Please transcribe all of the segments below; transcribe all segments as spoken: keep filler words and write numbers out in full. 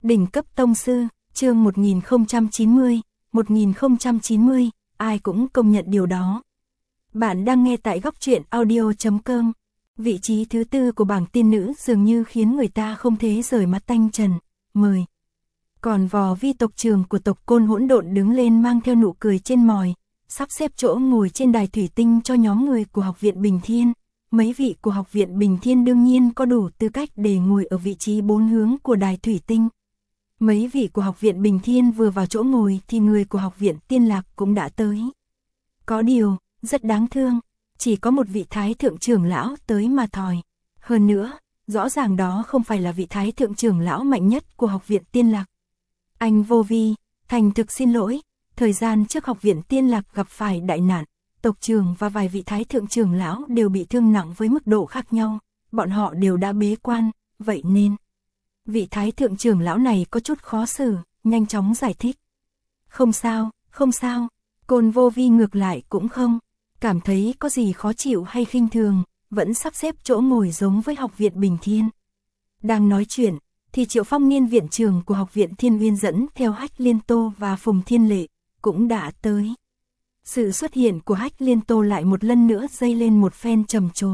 Đỉnh cấp tông sư, chương một nghìn không trăm chín mươi, một nghìn không trăm chín mươi, ai cũng công nhận điều đó. Bạn đang nghe tại góc truyện audio chấm com. Vị trí thứ tư của bảng tiên nữ dường như khiến người ta không thể rời mắt tanh trần. Mời. Còn Vò Vi tộc trưởng của tộc Côn Hỗn Độn đứng lên mang theo nụ cười trên môi, sắp xếp chỗ ngồi trên đài thủy tinh cho nhóm người của Học viện Bình Thiên. Mấy vị của Học viện Bình Thiên đương nhiên có đủ tư cách để ngồi ở vị trí bốn hướng của đài thủy tinh. Mấy vị của Học viện Bình Thiên vừa vào chỗ ngồi thì người của Học viện Tiên Lạc cũng đã tới. Có điều, rất đáng thương, chỉ có một vị thái thượng trưởng lão tới mà thôi. Hơn nữa, rõ ràng đó không phải là vị thái thượng trưởng lão mạnh nhất của Học viện Tiên Lạc. Anh Vô Vi, thành thực xin lỗi, thời gian trước Học viện Tiên Lạc gặp phải đại nạn, tộc trưởng và vài vị thái thượng trưởng lão đều bị thương nặng với mức độ khác nhau, bọn họ đều đã bế quan, vậy nên vị thái thượng trưởng lão này có chút khó xử, nhanh chóng giải thích. Không sao, không sao, Côn Vô Vi ngược lại cũng không cảm thấy có gì khó chịu hay khinh thường, vẫn sắp xếp chỗ ngồi giống với Học viện Bình Thiên. Đang nói chuyện, thì Triệu Phong Niên viện trưởng của Học viện Thiên Uyên dẫn theo Hách Liên Tô và Phùng Thiên Lệ cũng đã tới. Sự xuất hiện của Hách Liên Tô lại một lần nữa dây lên một phen trầm trồ.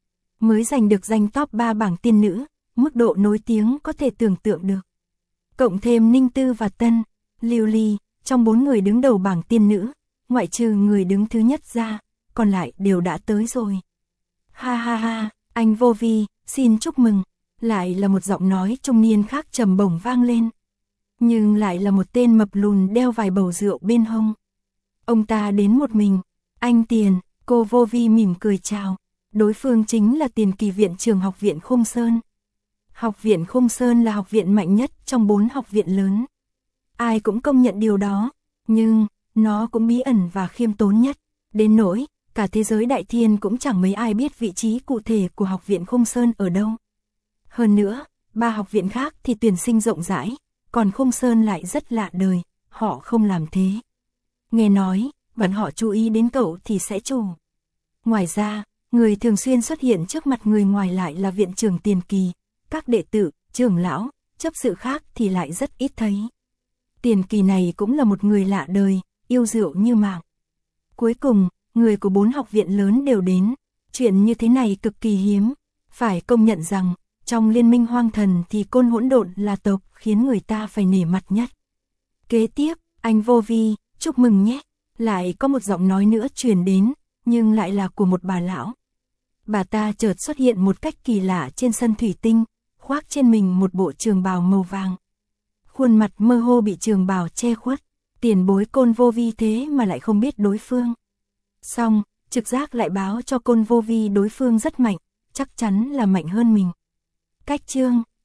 Mới giành được danh top ba bảng tiên nữ, mức độ nổi tiếng có thể tưởng tượng được. Cộng thêm Ninh Tư và Tân, Lưu Ly, trong bốn người đứng đầu bảng tiên nữ, ngoại trừ người đứng thứ nhất ra, còn lại đều đã tới rồi. Ha ha ha, anh Vô Vi, xin chúc mừng. Lại là một giọng nói trung niên khác trầm bổng vang lên. Nhưng lại là một tên mập lùn đeo vài bầu rượu bên hông. Ông ta đến một mình. Anh Tiền, cô Vô Vi mỉm cười chào. Đối phương chính là Tiền Kỳ viện trưởng Học viện Khung Sơn. Học viện Khung Sơn là học viện mạnh nhất trong bốn học viện lớn. Ai cũng công nhận điều đó. Nhưng, nó cũng bí ẩn và khiêm tốn nhất. Đến nỗi, cả thế giới đại thiên cũng chẳng mấy ai biết vị trí cụ thể của Học viện Khung Sơn ở đâu. Hơn nữa, ba học viện khác thì tuyển sinh rộng rãi, còn Khung Sơn lại rất lạ đời, họ không làm thế. Nghe nói, bọn họ chú ý đến cậu thì sẽ chủ. Ngoài ra, người thường xuyên xuất hiện trước mặt người ngoài lại là viện trưởng Tiền Kỳ, các đệ tử, trưởng lão, chấp sự khác thì lại rất ít thấy. Tiền Kỳ này cũng là một người lạ đời, yêu rượu như mạng. Cuối cùng, người của bốn học viện lớn đều đến, chuyện như thế này cực kỳ hiếm, phải công nhận rằng trong liên minh hoang thần thì Côn Hỗn Độn là tộc khiến người ta phải nể mặt nhất. Kế tiếp, anh Vô Vi, chúc mừng nhé. Lại có một giọng nói nữa truyền đến, nhưng lại là của một bà lão. Bà ta chợt xuất hiện một cách kỳ lạ trên sân thủy tinh, khoác trên mình một bộ trường bào màu vàng. Khuôn mặt mơ hồ bị trường bào che khuất, tiền bối Côn Vô Vi thế mà lại không biết đối phương. Xong, trực giác lại báo cho Côn Vô Vi đối phương rất mạnh, chắc chắn là mạnh hơn mình. Cách chương,